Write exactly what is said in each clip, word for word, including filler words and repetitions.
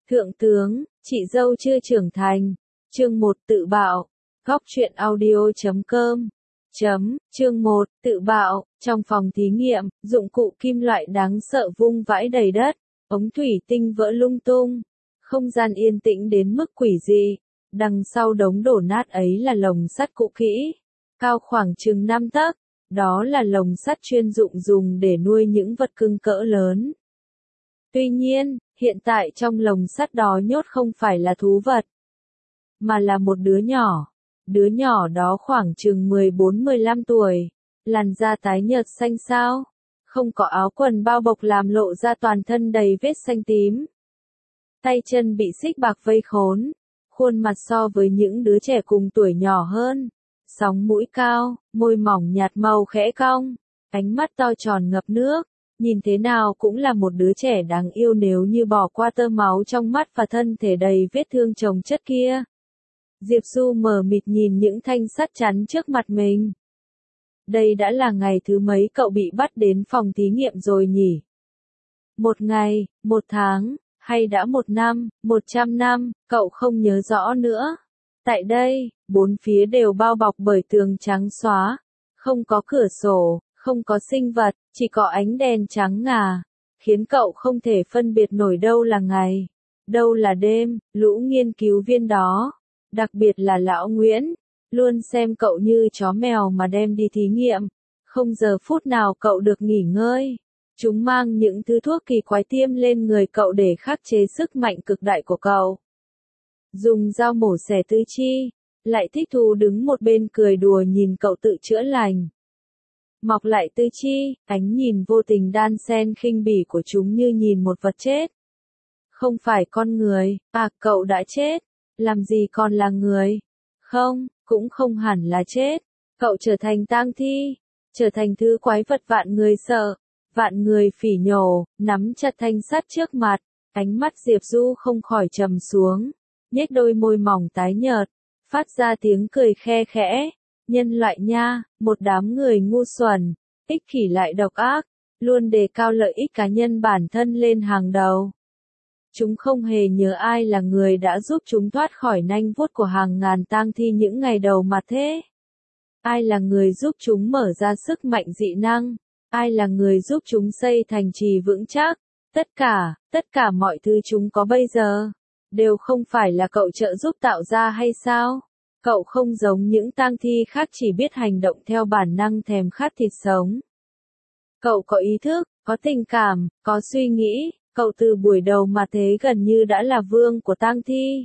Thượng tướng, chị dâu chưa trưởng thành. Chương một tự bạo. Góc truyện audio chấm com. Chấm, chương một, tự bạo. Trong phòng thí nghiệm, dụng cụ kim loại đáng sợ vung vãi đầy đất, ống thủy tinh vỡ lung tung. Không gian yên tĩnh đến mức quỷ dị. Đằng sau đống đổ nát ấy là lồng sắt cũ kỹ, cao khoảng chừng năm tấc. Đó là lồng sắt chuyên dụng dùng để nuôi những vật cưng cỡ lớn. Tuy nhiên, hiện tại trong lồng sắt đó nhốt không phải là thú vật, mà là một đứa nhỏ. Đứa nhỏ đó khoảng chừng mười bốn mười lăm tuổi, làn da tái nhợt xanh xao, không có áo quần bao bọc làm lộ ra toàn thân đầy vết xanh tím. Tay chân bị xích bạc vây khốn, khuôn mặt so với những đứa trẻ cùng tuổi nhỏ hơn. Sóng mũi cao, môi mỏng nhạt màu khẽ cong, ánh mắt to tròn ngập nước, nhìn thế nào cũng là một đứa trẻ đáng yêu nếu như bỏ qua tơ máu trong mắt và thân thể đầy vết thương chồng chất kia. Diệp Du mờ mịt nhìn những thanh sắt chắn trước mặt mình. Đây đã là ngày thứ mấy cậu bị bắt đến phòng thí nghiệm rồi nhỉ? Một ngày, một tháng, hay đã một năm, một trăm năm, cậu không nhớ rõ nữa. Tại đây, bốn phía đều bao bọc bởi tường trắng xóa, không có cửa sổ, không có sinh vật, chỉ có ánh đèn trắng ngà, khiến cậu không thể phân biệt nổi đâu là ngày, đâu là đêm. Lũ nghiên cứu viên đó, đặc biệt là lão Nguyễn, luôn xem cậu như chó mèo mà đem đi thí nghiệm, không giờ phút nào cậu được nghỉ ngơi. Chúng mang những thứ thuốc kỳ quái tiêm lên người cậu để khắc chế sức mạnh cực đại của cậu. Dùng dao mổ xẻ tứ chi, lại thích thú đứng một bên cười đùa nhìn cậu tự chữa lành. Mọc lại tứ chi, ánh nhìn vô tình đan xen khinh bỉ của chúng như nhìn một vật chết. Không phải con người, à cậu đã chết, làm gì còn là người? Không, cũng không hẳn là chết, cậu trở thành tang thi, trở thành thứ quái vật vạn người sợ, vạn người phỉ nhổ, nắm chặt thanh sắt trước mặt. Ánh mắt Diệp Du không khỏi trầm xuống, nhếch đôi môi mỏng tái nhợt, phát ra tiếng cười khe khẽ. Nhân loại nha, một đám người ngu xuẩn, ích kỷ lại độc ác, luôn đề cao lợi ích cá nhân bản thân lên hàng đầu. Chúng không hề nhớ ai là người đã giúp chúng thoát khỏi nanh vuốt của hàng ngàn tang thi những ngày đầu mà thế. Ai là người giúp chúng mở ra sức mạnh dị năng, ai là người giúp chúng xây thành trì vững chắc. Tất cả, tất cả mọi thứ chúng có bây giờ, đều không phải là cậu trợ giúp tạo ra hay sao? Cậu không giống những tang thi khác chỉ biết hành động theo bản năng thèm khát thịt sống. Cậu có ý thức, có tình cảm, có suy nghĩ, cậu từ buổi đầu mà thế gần như đã là vương của tang thi.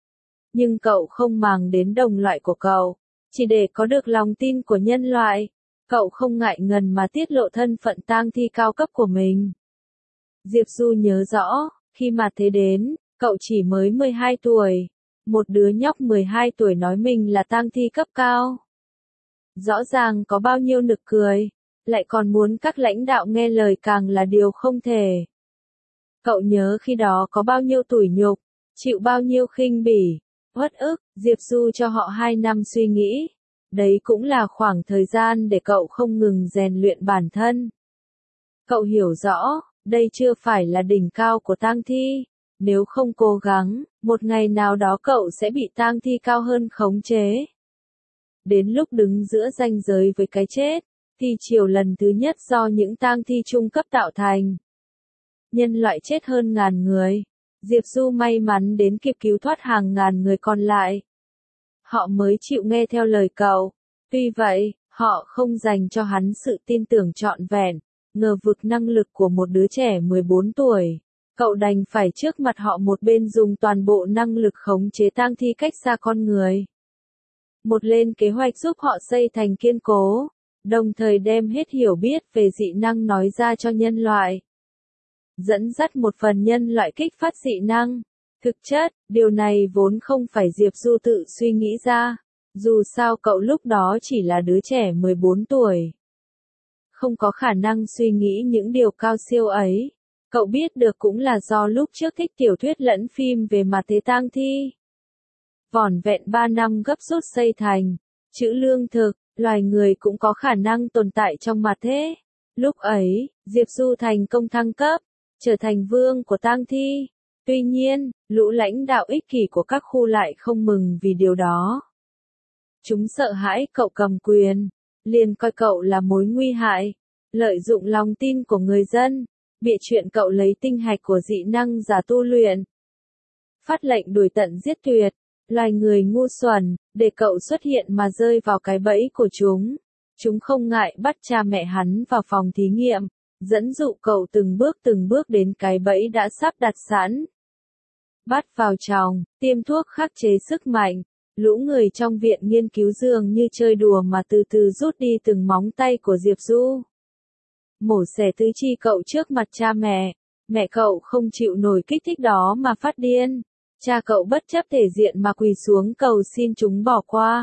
Nhưng cậu không màng đến đồng loại của cậu, chỉ để có được lòng tin của nhân loại. Cậu không ngại ngần mà tiết lộ thân phận tang thi cao cấp của mình. Diệp Du nhớ rõ, khi mà thế đến, cậu chỉ mới mười hai tuổi. Một đứa nhóc mười hai tuổi nói mình là tang thi cấp cao. Rõ ràng có bao nhiêu nực cười, lại còn muốn các lãnh đạo nghe lời càng là điều không thể. Cậu nhớ khi đó có bao nhiêu tủi nhục, chịu bao nhiêu khinh bỉ, uất ức. Diệp Du cho họ hai năm suy nghĩ. Đấy cũng là khoảng thời gian để cậu không ngừng rèn luyện bản thân. Cậu hiểu rõ, đây chưa phải là đỉnh cao của tang thi. Nếu không cố gắng, một ngày nào đó cậu sẽ bị tang thi cao hơn khống chế. Đến lúc đứng giữa ranh giới với cái chết, thì chiều lần thứ nhất do những tang thi trung cấp tạo thành. Nhân loại chết hơn ngàn người. Diệp Du may mắn đến kịp cứu thoát hàng ngàn người còn lại. Họ mới chịu nghe theo lời cậu. Tuy vậy, họ không dành cho hắn sự tin tưởng trọn vẹn, ngờ vực năng lực của một đứa trẻ mười bốn tuổi. Cậu đành phải trước mặt họ một bên dùng toàn bộ năng lực khống chế tang thi cách xa con người. Một lên kế hoạch giúp họ xây thành kiên cố, đồng thời đem hết hiểu biết về dị năng nói ra cho nhân loại. Dẫn dắt một phần nhân loại kích phát dị năng. Thực chất, điều này vốn không phải Diệp Du tự suy nghĩ ra. Dù sao cậu lúc đó chỉ là đứa trẻ mười bốn tuổi. Không có khả năng suy nghĩ những điều cao siêu ấy. Cậu biết được cũng là do lúc trước thích tiểu thuyết lẫn phim về mặt thế tang thi. Vỏn vẹn ba năm gấp rút xây thành, trữ lương thực, loài người cũng có khả năng tồn tại trong mặt thế. Lúc ấy, Diệp Du thành công thăng cấp, trở thành vương của tang thi. Tuy nhiên, lũ lãnh đạo ích kỷ của các khu lại không mừng vì điều đó. Chúng sợ hãi cậu cầm quyền, liền coi cậu là mối nguy hại, lợi dụng lòng tin của người dân, bịa chuyện cậu lấy tinh hạch của dị năng giả tu luyện. Phát lệnh đuổi tận giết tuyệt, loài người ngu xuẩn, để cậu xuất hiện mà rơi vào cái bẫy của chúng. Chúng không ngại bắt cha mẹ hắn vào phòng thí nghiệm, dẫn dụ cậu từng bước từng bước đến cái bẫy đã sắp đặt sẵn. Bắt vào chòng, tiêm thuốc khắc chế sức mạnh, lũ người trong viện nghiên cứu dường như chơi đùa mà từ từ rút đi từng móng tay của Diệp Du. Mổ xẻ tứ chi cậu trước mặt cha mẹ, mẹ cậu không chịu nổi kích thích đó mà phát điên. Cha cậu bất chấp thể diện mà quỳ xuống cầu xin chúng bỏ qua.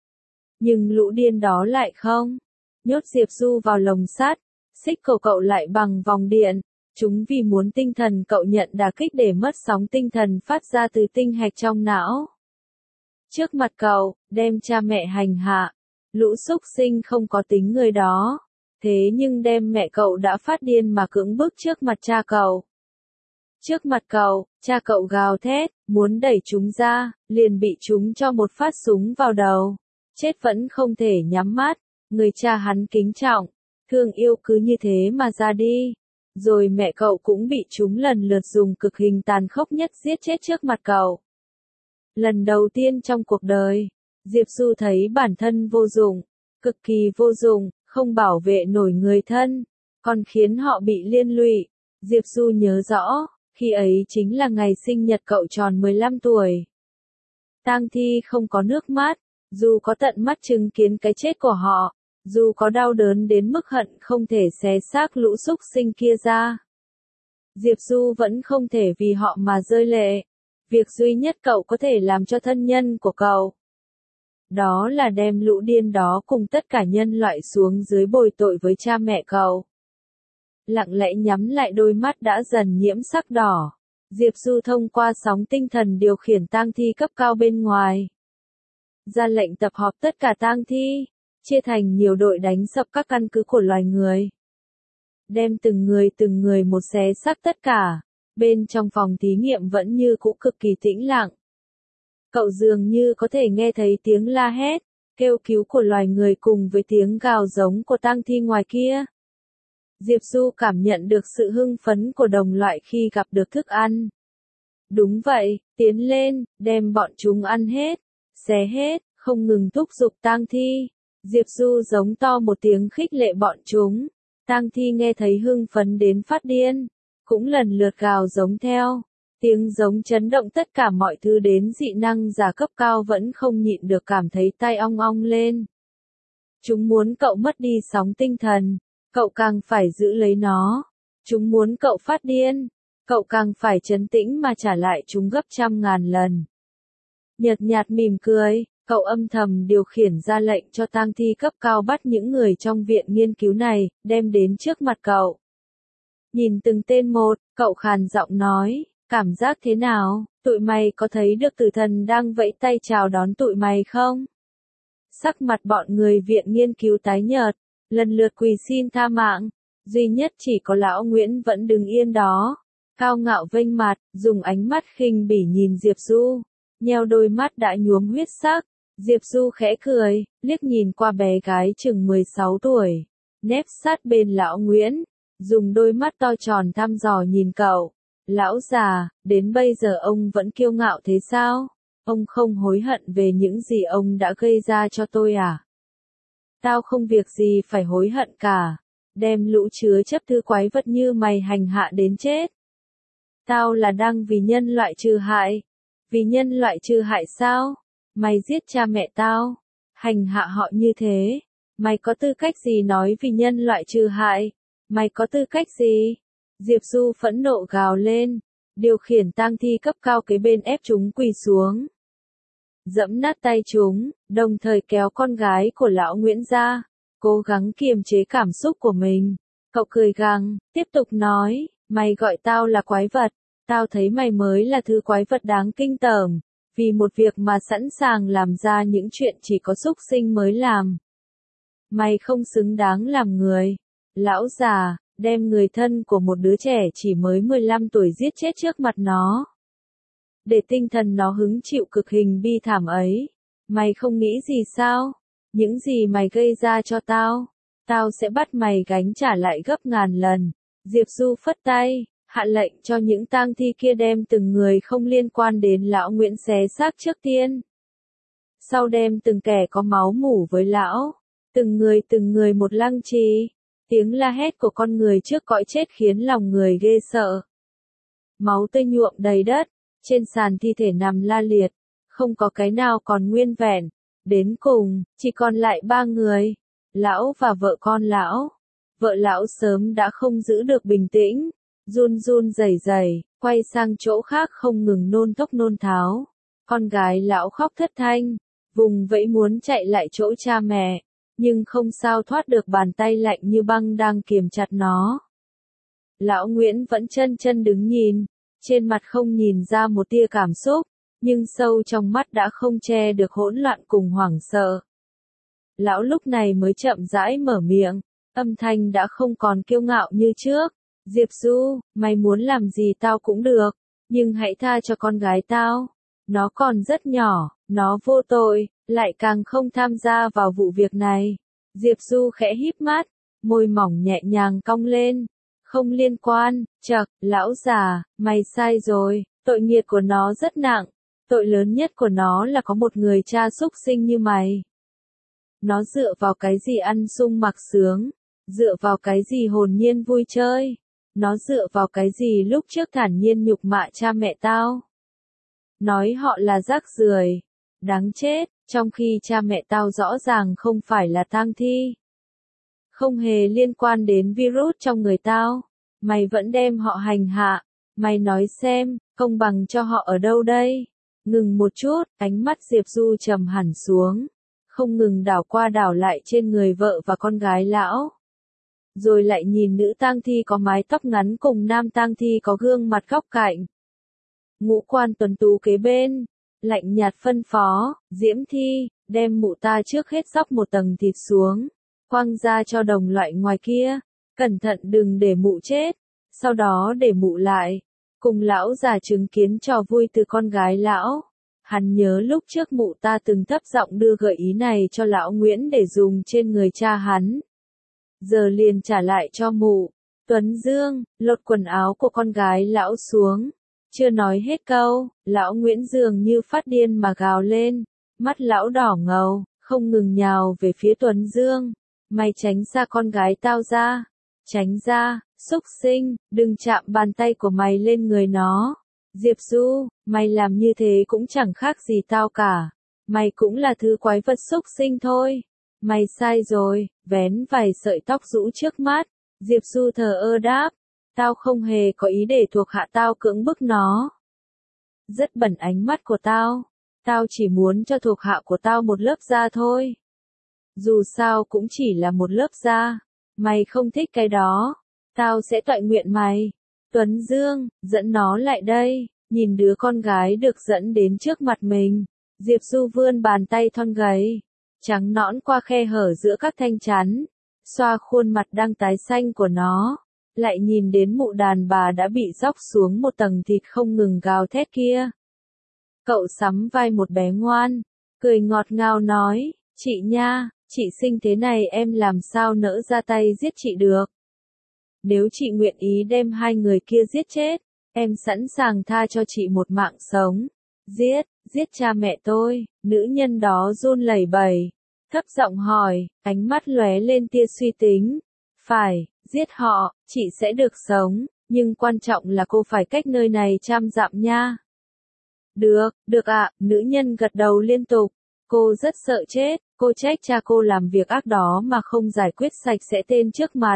Nhưng lũ điên đó lại không. Nhốt Diệp Du vào lồng sắt, xích cổ cậu lại bằng vòng điện. Chúng vì muốn tinh thần cậu nhận đả kích để mất sóng tinh thần phát ra từ tinh hạch trong não. Trước mặt cậu, đem cha mẹ hành hạ. Lũ súc sinh không có tính người đó. Thế nhưng đem mẹ cậu đã phát điên mà cưỡng bức trước mặt cha cậu. Trước mặt cậu, cha cậu gào thét, muốn đẩy chúng ra, liền bị chúng cho một phát súng vào đầu. Chết vẫn không thể nhắm mắt, người cha hắn kính trọng, thương yêu cứ như thế mà ra đi. Rồi mẹ cậu cũng bị chúng lần lượt dùng cực hình tàn khốc nhất giết chết trước mặt cậu. Lần đầu tiên trong cuộc đời, Diệp Du thấy bản thân vô dụng, cực kỳ vô dụng, không bảo vệ nổi người thân, còn khiến họ bị liên lụy. Diệp Du nhớ rõ, khi ấy chính là ngày sinh nhật cậu tròn mười lăm tuổi. Tang thi không có nước mắt, dù có tận mắt chứng kiến cái chết của họ, dù có đau đớn đến mức hận không thể xé xác lũ súc sinh kia ra. Diệp Du vẫn không thể vì họ mà rơi lệ. Việc duy nhất cậu có thể làm cho thân nhân của cậu, đó là đem lũ điên đó cùng tất cả nhân loại xuống dưới bồi tội với cha mẹ cậu. Lặng lẽ nhắm lại đôi mắt đã dần nhiễm sắc đỏ. Diệp Du thông qua sóng tinh thần điều khiển tang thi cấp cao bên ngoài. Ra lệnh tập hợp tất cả tang thi, chia thành nhiều đội đánh sập các căn cứ của loài người. Đem từng người từng người một xé xác tất cả. Bên trong phòng thí nghiệm vẫn như cũ cực kỳ tĩnh lặng. Cậu dường như có thể nghe thấy tiếng la hét, kêu cứu của loài người cùng với tiếng gào giống của tang thi ngoài kia. Diệp Du cảm nhận được sự hưng phấn của đồng loại khi gặp được thức ăn. Đúng vậy, tiến lên, đem bọn chúng ăn hết, xé hết, không ngừng thúc giục tang thi. Diệp Du giống to một tiếng khích lệ bọn chúng. Tang thi nghe thấy hưng phấn đến phát điên, cũng lần lượt gào giống theo. Tiếng giống chấn động tất cả mọi thứ đến dị năng giả cấp cao vẫn không nhịn được cảm thấy tai ong ong lên. Chúng muốn cậu mất đi sóng tinh thần, cậu càng phải giữ lấy nó. Chúng muốn cậu phát điên, cậu càng phải trấn tĩnh mà trả lại chúng gấp trăm ngàn lần. Nhợt nhạt mỉm cười, cậu âm thầm điều khiển ra lệnh cho tang thi cấp cao bắt những người trong viện nghiên cứu này, đem đến trước mặt cậu. Nhìn từng tên một, cậu khàn giọng nói, cảm giác thế nào, tụi mày có thấy được tử thần đang vẫy tay chào đón tụi mày không? Sắc mặt bọn người viện nghiên cứu tái nhợt, lần lượt quỳ xin tha mạng, duy nhất chỉ có lão Nguyễn vẫn đứng yên đó, cao ngạo vênh mặt, dùng ánh mắt khinh bỉ nhìn Diệp Du, nheo đôi mắt đã nhuốm huyết sắc. Diệp Du khẽ cười, liếc nhìn qua bé gái chừng mười sáu tuổi, nép sát bên lão Nguyễn, dùng đôi mắt to tròn thăm dò nhìn cậu. Lão già, đến bây giờ ông vẫn kiêu ngạo thế sao? Ông không hối hận về những gì ông đã gây ra cho tôi à? Tao không việc gì phải hối hận cả. Đem lũ chứa chấp thứ quái vật như mày hành hạ đến chết. Tao là đang vì nhân loại trừ hại. Vì nhân loại trừ hại sao? Mày giết cha mẹ tao, hành hạ họ như thế. Mày có tư cách gì nói vì nhân loại trừ hại? Mày có tư cách gì? Diệp Du phẫn nộ gào lên, điều khiển tang thi cấp cao kế bên ép chúng quỳ xuống. Dẫm nát tay chúng, đồng thời kéo con gái của lão Nguyễn ra, cố gắng kiềm chế cảm xúc của mình. Cậu cười gằn, tiếp tục nói, mày gọi tao là quái vật, tao thấy mày mới là thứ quái vật đáng kinh tởm, vì một việc mà sẵn sàng làm ra những chuyện chỉ có súc sinh mới làm. Mày không xứng đáng làm người. Lão già, đem người thân của một đứa trẻ chỉ mới mười lăm tuổi giết chết trước mặt nó. để tinh thần nó hứng chịu cực hình bi thảm ấy. Mày không nghĩ gì sao? Những gì mày gây ra cho tao, tao sẽ bắt mày gánh trả lại gấp ngàn lần. Diệp Du phất tay, hạ lệnh cho những tang thi kia đem từng người không liên quan đến lão Nguyễn xé xác trước tiên. Sau đem từng kẻ có máu mủ với lão, từng người từng người một lăng trì. Tiếng la hét của con người trước cõi chết khiến lòng người ghê sợ. Máu tươi nhuộm đầy đất, trên sàn thi thể nằm la liệt, không có cái nào còn nguyên vẹn. Đến cùng, chỉ còn lại ba người, lão và vợ con lão. Vợ lão sớm đã không giữ được bình tĩnh, run run rẩy rẩy, quay sang chỗ khác không ngừng nôn thốc nôn tháo. Con gái lão khóc thất thanh, vùng vẫy muốn chạy lại chỗ cha mẹ, nhưng không sao thoát được bàn tay lạnh như băng đang kiềm chặt nó. Lão Nguyễn vẫn chân chân đứng nhìn, trên mặt không nhìn ra một tia cảm xúc, nhưng sâu trong mắt đã không che được hỗn loạn cùng hoảng sợ. Lão lúc này mới chậm rãi mở miệng, âm thanh đã không còn kiêu ngạo như trước. Diệp Du, mày muốn làm gì tao cũng được, nhưng hãy tha cho con gái tao. Nó còn rất nhỏ, nó vô tội, lại càng không tham gia vào vụ việc này. Diệp Du khẽ híp mắt, môi mỏng nhẹ nhàng cong lên. Không liên quan, chậc, lão già, mày sai rồi, tội nghiệp của nó rất nặng. Tội lớn nhất của nó là có một người cha súc sinh như mày. Nó dựa vào cái gì ăn sung mặc sướng? Dựa vào cái gì hồn nhiên vui chơi? Nó dựa vào cái gì lúc trước thản nhiên nhục mạ cha mẹ tao? Nói họ là rác rưởi, đáng chết, trong khi cha mẹ tao rõ ràng không phải là tang thi. Không hề liên quan đến virus trong người tao. Mày vẫn đem họ hành hạ. Mày nói xem, công bằng cho họ ở đâu đây? Ngừng một chút, ánh mắt Diệp Du trầm hẳn xuống, không ngừng đảo qua đảo lại trên người vợ và con gái lão. Rồi lại nhìn nữ tang thi có mái tóc ngắn cùng nam tang thi có gương mặt góc cạnh. Ngũ quan tuấn tú kế bên, lạnh nhạt phân phó, Diễm Thi, đem mụ ta trước hết xóc một tầng thịt xuống, quăng ra cho đồng loại ngoài kia, cẩn thận đừng để mụ chết, sau đó để mụ lại. Cùng lão già chứng kiến trò vui từ con gái lão. Hắn nhớ lúc trước mụ ta từng thấp giọng đưa gợi ý này cho lão Nguyễn để dùng trên người cha hắn. Giờ liền trả lại cho mụ. Tuấn Dương, lột quần áo của con gái lão xuống. Chưa nói hết câu, lão Nguyễn dường như phát điên mà gào lên. Mắt lão đỏ ngầu, không ngừng nhào về phía Tuấn Dương. Mày tránh xa con gái tao ra. Tránh ra. Xúc sinh, đừng chạm bàn tay của mày lên người nó. Diệp Du, mày làm như thế cũng chẳng khác gì tao cả. Mày cũng là thứ quái vật xúc sinh thôi. Mày sai rồi, vén vài sợi tóc rũ trước mắt. Diệp Du thờ ơ đáp. Tao không hề có ý để thuộc hạ tao cưỡng bức nó. Rất bẩn ánh mắt của tao. Tao chỉ muốn cho thuộc hạ của tao một lớp da thôi. Dù sao cũng chỉ là một lớp da. Mày không thích cái đó. Tao sẽ toại nguyện mày. Tuấn Dương, dẫn nó lại đây. Nhìn đứa con gái được dẫn đến trước mặt mình. Diệp Du vươn bàn tay thon gầy, trắng nõn qua khe hở giữa các thanh chắn. Xoa khuôn mặt đang tái xanh của nó. Lại nhìn đến mụ đàn bà đã bị róc xuống một tầng thịt không ngừng gào thét kia. Cậu sắm vai một bé ngoan. Cười ngọt ngào nói. Chị nha, chị xinh thế này em làm sao nỡ ra tay giết chị được. Nếu chị nguyện ý đem hai người kia giết chết, em sẵn sàng tha cho chị một mạng sống. Giết, giết cha mẹ tôi. Nữ nhân đó run lẩy bẩy, thấp giọng hỏi, ánh mắt lóe lên tia suy tính. Phải, giết họ, chị sẽ được sống, nhưng quan trọng là cô phải cách nơi này trăm dặm nha. Được, được ạ, nữ nhân gật đầu liên tục. Cô rất sợ chết, cô trách cha cô làm việc ác đó mà không giải quyết sạch sẽ tên trước mặt.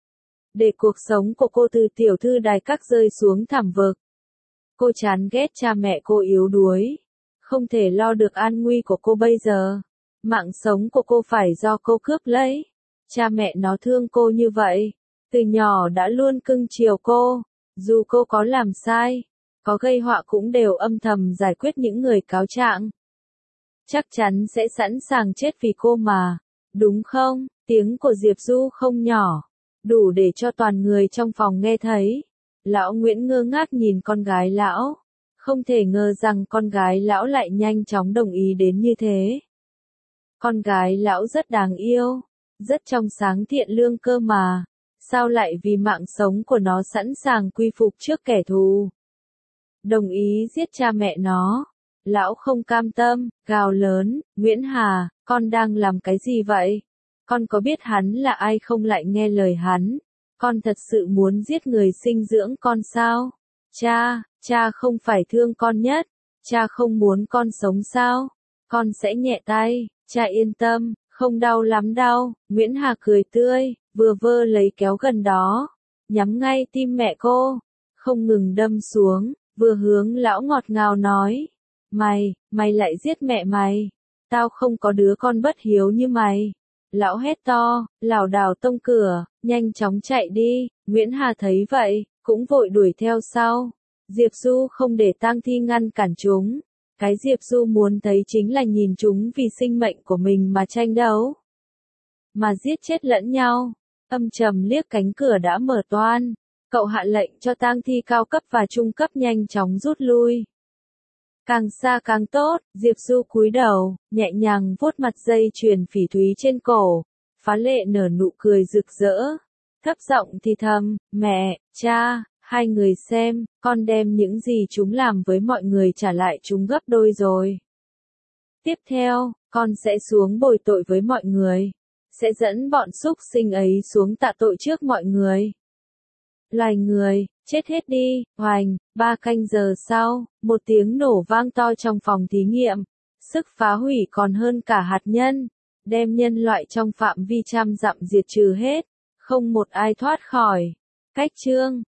Để cuộc sống của cô từ tiểu thư đài các rơi xuống thảm vực. Cô chán ghét cha mẹ cô yếu đuối. Không thể lo được an nguy của cô bây giờ. Mạng sống của cô phải do cô cướp lấy. Cha mẹ nó thương cô như vậy. Từ nhỏ đã luôn cưng chiều cô. Dù cô có làm sai, có gây họa cũng đều âm thầm giải quyết những người cáo trạng. Chắc chắn sẽ sẵn sàng chết vì cô mà. Đúng không? Tiếng của Diệp Du không nhỏ. Đủ để cho toàn người trong phòng nghe thấy. Lão Nguyễn ngơ ngác nhìn con gái lão. Không thể ngờ rằng con gái lão lại nhanh chóng đồng ý đến như thế. Con gái lão rất đáng yêu, rất trong sáng thiện lương cơ mà, sao lại vì mạng sống của nó sẵn sàng quy phục trước kẻ thù. Đồng ý giết cha mẹ nó. Lão không cam tâm, gào lớn, Nguyễn Hà, con đang làm cái gì vậy? Con có biết hắn là ai không lại nghe lời hắn? Con thật sự muốn giết người sinh dưỡng con sao? Cha, cha không phải thương con nhất, cha không muốn con sống sao? Con sẽ nhẹ tay, cha yên tâm, không đau lắm đâu. Nguyễn Hà cười tươi, vừa vơ lấy kéo gần đó, nhắm ngay tim mẹ cô, không ngừng đâm xuống, vừa hướng lão ngọt ngào nói. Mày, mày lại giết mẹ mày. Tao không có đứa con bất hiếu như mày. Lão hét to, lảo đảo tông cửa, nhanh chóng chạy đi. Nguyễn Hà thấy vậy, cũng vội đuổi theo sau. Diệp Du không để tang thi ngăn cản chúng. Cái Diệp Du muốn thấy chính là nhìn chúng vì sinh mệnh của mình mà tranh đấu. Mà giết chết lẫn nhau. Âm trầm liếc cánh cửa đã mở toang. Cậu hạ lệnh cho tang thi cao cấp và trung cấp nhanh chóng rút lui. Càng xa càng tốt. Diệp Du cúi đầu, nhẹ nhàng vuốt mặt dây chuyền phỉ thúy trên cổ. Phá Lệ nở nụ cười rực rỡ. Thấp giọng thì thầm, mẹ, cha, hai người xem, con đem những gì chúng làm với mọi người trả lại chúng gấp đôi rồi. Tiếp theo, con sẽ xuống bồi tội với mọi người. Sẽ dẫn bọn súc sinh ấy xuống tạ tội trước mọi người. Loài người, chết hết đi. Hoành, ba canh giờ sau, một tiếng nổ vang to trong phòng thí nghiệm. Sức phá hủy còn hơn cả hạt nhân, đem nhân loại trong phạm vi trăm dặm diệt trừ hết, không một ai thoát khỏi. Cách chương